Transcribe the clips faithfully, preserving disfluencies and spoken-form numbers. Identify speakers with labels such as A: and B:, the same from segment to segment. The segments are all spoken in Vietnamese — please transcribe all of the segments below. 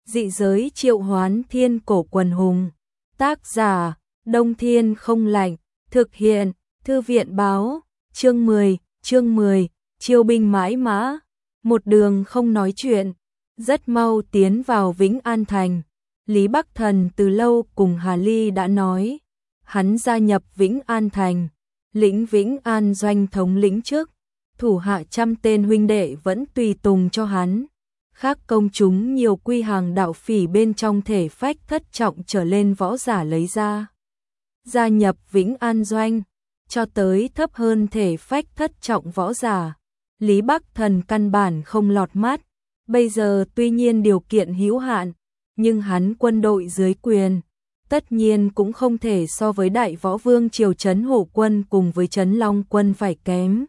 A: Dị giới triệu hoán thiên cổ quần hùng. Tác giả, Đông Thiên không lạnh. Thực hiện, Thư viện báo. Chương mười, chương mười, chiêu binh mãi mã. Một đường không nói chuyện, rất mau tiến vào Vĩnh An Thành. Lý Bắc Thần từ lâu cùng Hà Ly đã nói, hắn gia nhập Vĩnh An Thành, lĩnh Vĩnh An doanh thống lĩnh trước, thủ hạ trăm tên huynh đệ vẫn tùy tùng cho hắn. Khác công chúng nhiều quy hàng đạo phỉ bên trong thể phách thất trọng trở lên võ giả lấy ra. Gia nhập Vĩnh An doanh, cho tới thấp hơn thể phách thất trọng võ giả. Lý Bắc Thần căn bản không lọt mắt, bây giờ tuy nhiên điều kiện hữu hạn, nhưng hắn quân đội dưới quyền, tất nhiên cũng không thể so với đại võ vương triều Trấn Hổ quân cùng với Trấn Long quân phải kém.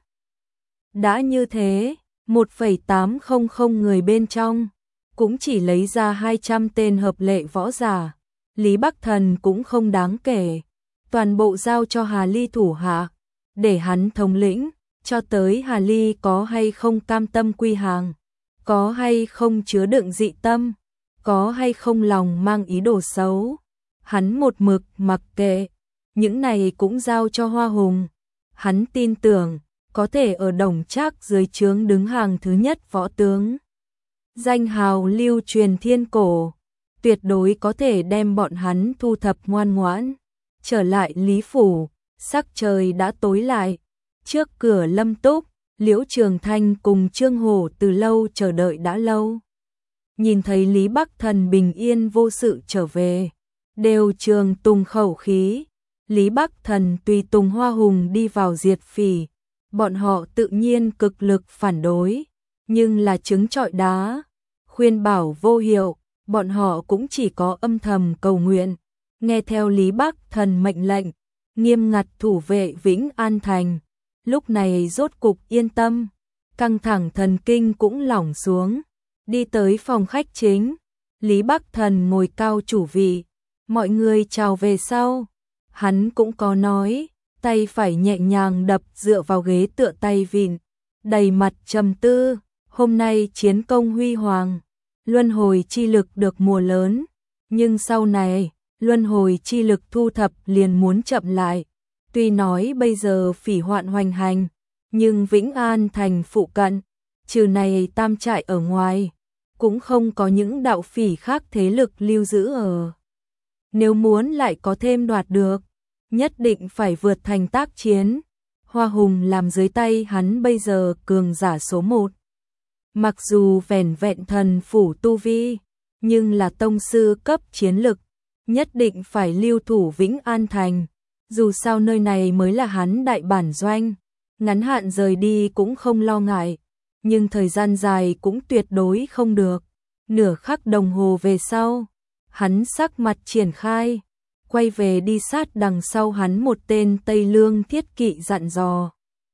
A: Đã như thế, một phẩy tám không không người bên trong, cũng chỉ lấy ra hai trăm tên hợp lệ võ giả, Lý Bắc Thần cũng không đáng kể, toàn bộ giao cho Hà Ly thủ hạ, để hắn thống lĩnh, cho tới Hà Ly có hay không cam tâm quy hàng, có hay không chứa đựng dị tâm, có hay không lòng mang ý đồ xấu, hắn một mực mặc kệ, những này cũng giao cho Hoa Hùng. Hắn tin tưởng, có thể ở Đồng Trác dưới trướng đứng hàng thứ nhất võ tướng. Danh hào lưu truyền thiên cổ, tuyệt đối có thể đem bọn hắn thu thập ngoan ngoãn. Trở lại Lý Phủ, sắc trời đã tối lại, trước cửa Lâm Túc, Liễu Trường Thanh cùng Trương Hổ từ lâu chờ đợi đã lâu. Nhìn thấy Lý Bắc Thần bình yên vô sự trở về, đều trường tùng khẩu khí. Lý Bắc Thần tùy tùng Hoa Hùng đi vào diệt phỉ, bọn họ tự nhiên cực lực phản đối, nhưng là trứng trọi đá, khuyên bảo vô hiệu, bọn họ cũng chỉ có âm thầm cầu nguyện, nghe theo Lý Bắc Thần mệnh lệnh, nghiêm ngặt thủ vệ Vĩnh An Thành. Lúc này rốt cục yên tâm, căng thẳng thần kinh cũng lỏng xuống, đi tới phòng khách chính, Lý Bắc Thần ngồi cao chủ vị, mọi người chào về sau, hắn cũng có nói, tay phải nhẹ nhàng đập dựa vào ghế tựa tay vịn, đầy mặt trầm tư, hôm nay chiến công huy hoàng, luân hồi chi lực được mùa lớn, nhưng sau này, luân hồi chi lực thu thập liền muốn chậm lại. Tuy nói bây giờ phỉ hoạn hoành hành, nhưng Vĩnh An Thành phụ cận, trừ này tam trại ở ngoài, cũng không có những đạo phỉ khác thế lực lưu giữ ở. Nếu muốn lại có thêm đoạt được, nhất định phải vượt thành tác chiến. Hoa Hùng làm dưới tay hắn bây giờ cường giả số một. Mặc dù vẻn vẹn thần phủ tu vi, nhưng là tông sư cấp chiến lực, nhất định phải lưu thủ Vĩnh An Thành. Dù sao nơi này mới là hắn đại bản doanh, ngắn hạn rời đi cũng không lo ngại, nhưng thời gian dài cũng tuyệt đối không được. Nửa khắc đồng hồ về sau, hắn sắc mặt triển khai, quay về đi sát đằng sau hắn một tên Tây Lương thiết kỵ dặn dò.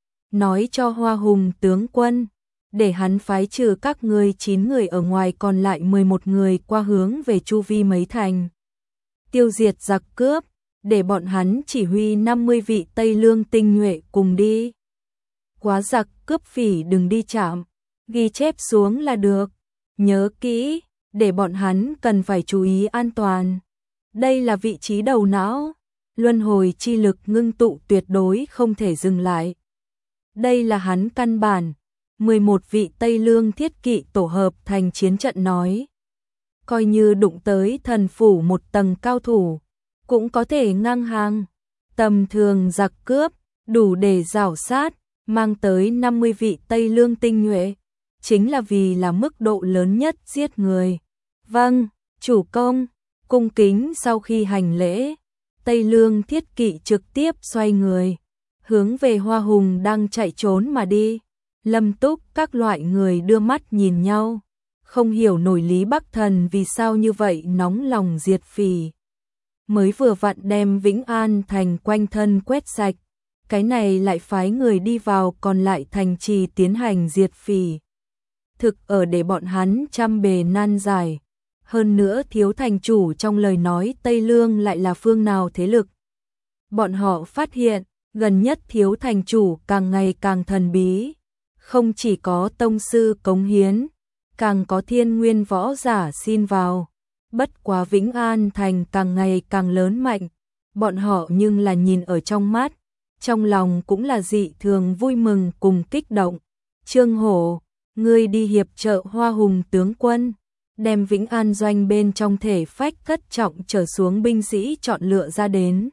A: Nói cho Hoa Hùng tướng quân, để hắn phái trừ các ngươi chín người ở ngoài còn lại mười một người qua hướng về chu vi mấy thành. Tiêu diệt giặc cướp, để bọn hắn chỉ huy năm mươi vị Tây Lương tinh nhuệ cùng đi. Quá giặc cướp phỉ đừng đi chạm, ghi chép xuống là được. Nhớ kỹ, để bọn hắn cần phải chú ý an toàn. Đây là vị trí đầu não, luân hồi chi lực ngưng tụ tuyệt đối không thể dừng lại. Đây là hắn căn bản, mười một vị Tây Lương thiết kỵ tổ hợp thành chiến trận nói. Coi như đụng tới thần phủ một tầng cao thủ, cũng có thể ngang hàng. Tầm thường giặc cướp, đủ để rảo sát, mang tới năm mươi vị Tây Lương tinh nhuệ, chính là vì là mức độ lớn nhất giết người. Vâng, chủ công, cung kính. Sau khi hành lễ, Tây Lương thiết kỵ trực tiếp xoay người, hướng về Hoa Hùng đang chạy trốn mà đi. Lâm Túc các loại người đưa mắt nhìn nhau, không hiểu nổi Lý Bắc Thần vì sao như vậy nóng lòng diệt phỉ. Mới vừa vặn đem Vĩnh An Thành quanh thân quét sạch, cái này lại phái người đi vào còn lại thành trì tiến hành diệt phỉ. Thực ở để bọn hắn trăm bề nan giải. Hơn nữa thiếu thành chủ trong lời nói Tây Lương lại là phương nào thế lực. Bọn họ phát hiện, gần nhất thiếu thành chủ càng ngày càng thần bí. Không chỉ có tông sư cống hiến, càng có thiên nguyên võ giả xin vào. Bất quá Vĩnh An Thành càng ngày càng lớn mạnh, bọn họ nhưng là nhìn ở trong mắt, trong lòng cũng là dị thường vui mừng cùng kích động. Trương Hổ, ngươi đi hiệp trợ Hoa Hùng tướng quân, đem Vĩnh An doanh bên trong thể phách thất trọng trở xuống binh sĩ chọn lựa ra đến,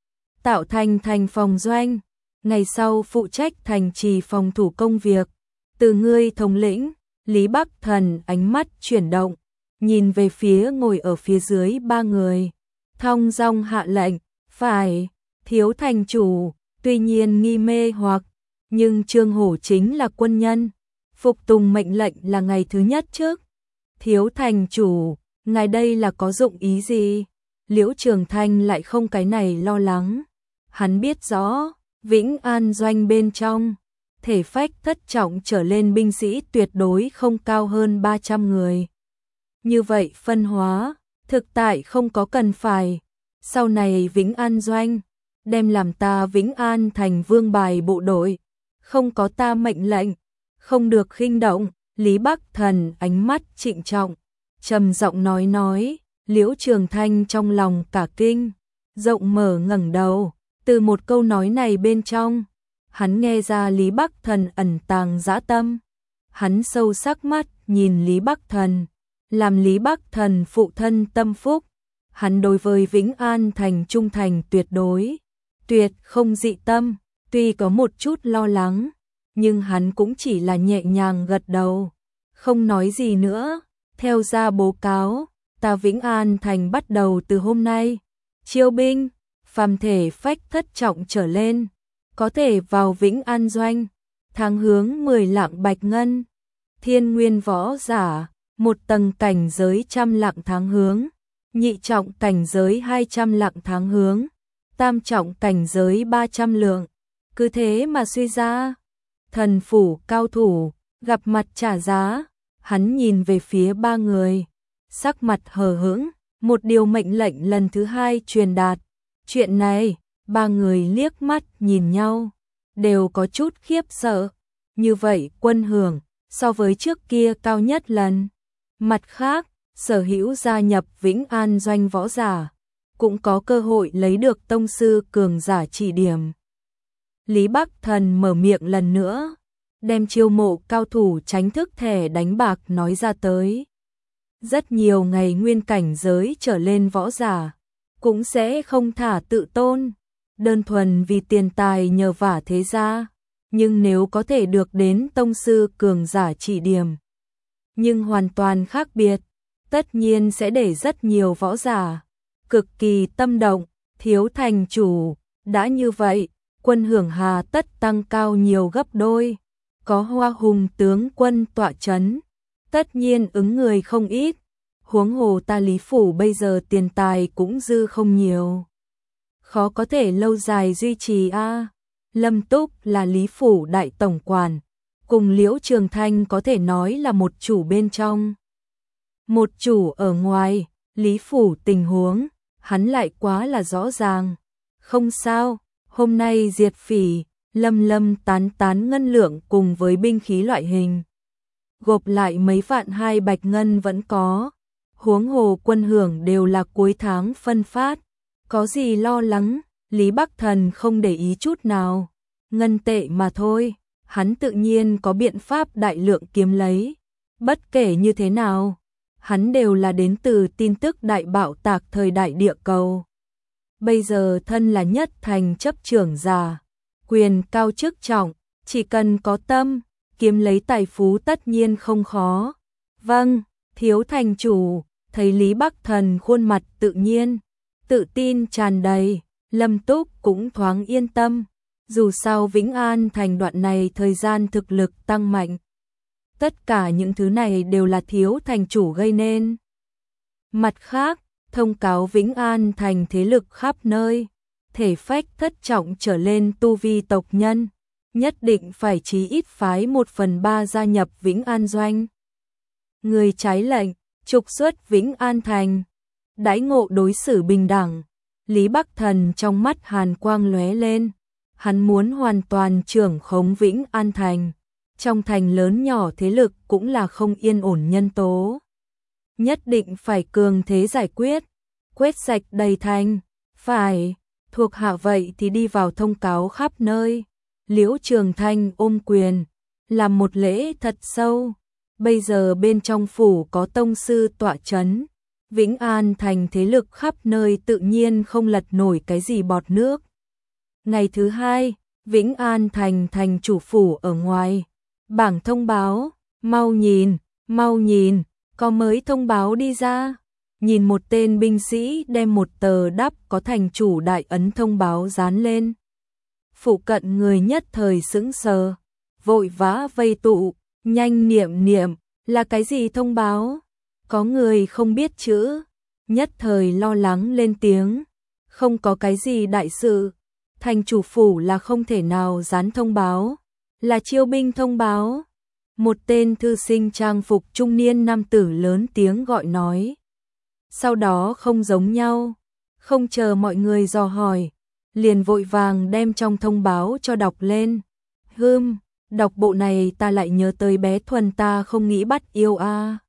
A: tạo thành thành phòng doanh, ngày sau phụ trách thành trì phòng thủ công việc, từ ngươi thống lĩnh. Lý Bắc Thần ánh mắt chuyển động, nhìn về phía ngồi ở phía dưới ba người, thong dong hạ lệnh, phải, thiếu thành chủ, tuy nhiên nghi mê hoặc, nhưng Trương Hổ chính là quân nhân, phục tùng mệnh lệnh là ngày thứ nhất trước. Thiếu thành chủ, ngài đây là có dụng ý gì? Liễu Trường Thanh lại không cái này lo lắng, hắn biết rõ, Vĩnh An doanh bên trong, thể phách thất trọng trở lên binh sĩ tuyệt đối không cao hơn ba trăm người. Như vậy phân hóa, thực tại không có cần phải. Sau này Vĩnh An doanh, đem làm ta Vĩnh An thành vương bài bộ đội, không có ta mệnh lệnh, không được khinh động. Lý Bắc Thần ánh mắt trịnh trọng, trầm giọng nói nói. Liễu Trường Thanh trong lòng cả kinh, rộng mở ngẩng đầu, từ một câu nói này bên trong, hắn nghe ra Lý Bắc Thần ẩn tàng dã tâm. Hắn sâu sắc mắt nhìn Lý Bắc Thần, làm Lý Bắc Thần phụ thân tâm phúc. Hắn đối với Vĩnh An thành trung thành tuyệt đối, tuyệt không dị tâm, tuy có một chút lo lắng, nhưng hắn cũng chỉ là nhẹ nhàng gật đầu, không nói gì nữa. Theo ra bố cáo, ta Vĩnh An thành bắt đầu từ hôm nay, chiêu binh, phàm thể phách thất trọng trở lên, có thể vào Vĩnh An doanh, tháng hướng mười lạng bạch ngân, thiên nguyên võ giả, một tầng cảnh giới trăm lạng tháng hướng, nhị trọng cảnh giới hai trăm lạng tháng hướng, tam trọng cảnh giới ba trăm lượng. Cứ thế mà suy ra, thần phủ cao thủ, gặp mặt trả giá. Hắn nhìn về phía ba người, sắc mặt hờ hững, một điều mệnh lệnh lần thứ hai truyền đạt. Chuyện này, ba người liếc mắt nhìn nhau, đều có chút khiếp sợ. Như vậy quân hưởng, so với trước kia cao nhất lần. Mặt khác, sở hữu gia nhập Vĩnh An doanh võ giả, cũng có cơ hội lấy được tông sư cường giả chỉ điểm. Lý Bắc Thần mở miệng lần nữa, đem chiêu mộ cao thủ tránh thức thẻ đánh bạc nói ra tới. Rất nhiều ngày nguyên cảnh giới trở lên võ giả, cũng sẽ không thả tự tôn, đơn thuần vì tiền tài nhờ vả thế gia, nhưng nếu có thể được đến tông sư cường giả chỉ điểm, nhưng hoàn toàn khác biệt, tất nhiên sẽ để rất nhiều võ giả cực kỳ tâm động. Thiếu thành chủ, đã như vậy, quân hưởng hà tất tăng cao nhiều gấp đôi, có Hoa Hùng tướng quân tọa chấn, tất nhiên ứng người không ít. Huống hồ ta Lý phủ bây giờ tiền tài cũng dư không nhiều, khó có thể lâu dài duy trì a. À. Lâm Túc là Lý phủ đại tổng quản, cùng Liễu Trường Thanh có thể nói là một chủ bên trong, một chủ ở ngoài. Lý phủ tình huống, hắn lại quá là rõ ràng. Không sao, hôm nay diệt phỉ, lâm lâm tán tán ngân lượng cùng với binh khí loại hình, gộp lại mấy vạn hai bạch ngân vẫn có. Huống hồ quân hưởng đều là cuối tháng phân phát, có gì lo lắng. Lý Bắc Thần không để ý chút nào, ngân tệ mà thôi, hắn tự nhiên có biện pháp đại lượng kiếm lấy. Bất kể như thế nào, hắn đều là đến từ tin tức đại bạo tạc thời đại địa cầu. Bây giờ thân là nhất thành chấp trưởng giả, quyền cao chức trọng, chỉ cần có tâm, kiếm lấy tài phú tất nhiên không khó. Vâng, thiếu thành chủ. Thấy Lý Bắc Thần khuôn mặt tự nhiên, tự tin tràn đầy, Lâm Túc cũng thoáng yên tâm. Dù sao Vĩnh An thành đoạn này thời gian thực lực tăng mạnh, tất cả những thứ này đều là thiếu thành chủ gây nên. Mặt khác, thông cáo Vĩnh An thành thế lực khắp nơi, thể phách thất trọng trở lên tu vi tộc nhân, nhất định phải chí ít phái một phần ba gia nhập Vĩnh An doanh. Người trái lệnh, trục xuất Vĩnh An thành, đãi ngộ đối xử bình đẳng. Lý Bắc Thần trong mắt hàn quang lóe lên, hắn muốn hoàn toàn trưởng khống Vĩnh An thành. Trong thành lớn nhỏ thế lực cũng là không yên ổn nhân tố. nhất định phải cường thế giải quyết, quét sạch đầy thành, phải, thuộc hạ vậy thì đi vào thông cáo khắp nơi. Liễu Trường Thanh ôm quyền, làm một lễ thật sâu, bây giờ bên trong phủ có tông sư tọa chấn, Vĩnh An thành thế lực khắp nơi tự nhiên không lật nổi cái gì bọt nước. Ngày thứ hai, Vĩnh An thành thành chủ phủ ở ngoài, bảng thông báo, mau nhìn, mau nhìn, có mới thông báo đi ra. Nhìn một tên binh sĩ đem một tờ đắp có thành chủ đại ấn thông báo dán lên. Phụ cận người nhất thời sững sờ, vội vã vây tụ, nhanh niệm niệm, là cái gì thông báo? Có người không biết chữ, nhất thời lo lắng lên tiếng, không có cái gì đại sự, thành chủ phủ là không thể nào dán thông báo, là chiêu binh thông báo. Một tên thư sinh trang phục trung niên nam tử lớn tiếng gọi nói. Sau đó không giống nhau, không chờ mọi người dò hỏi, liền vội vàng đem trong thông báo cho đọc lên. Hừm, đọc bộ này ta lại nhớ tới bé Thuần ta không nghĩ bắt yêu a. À.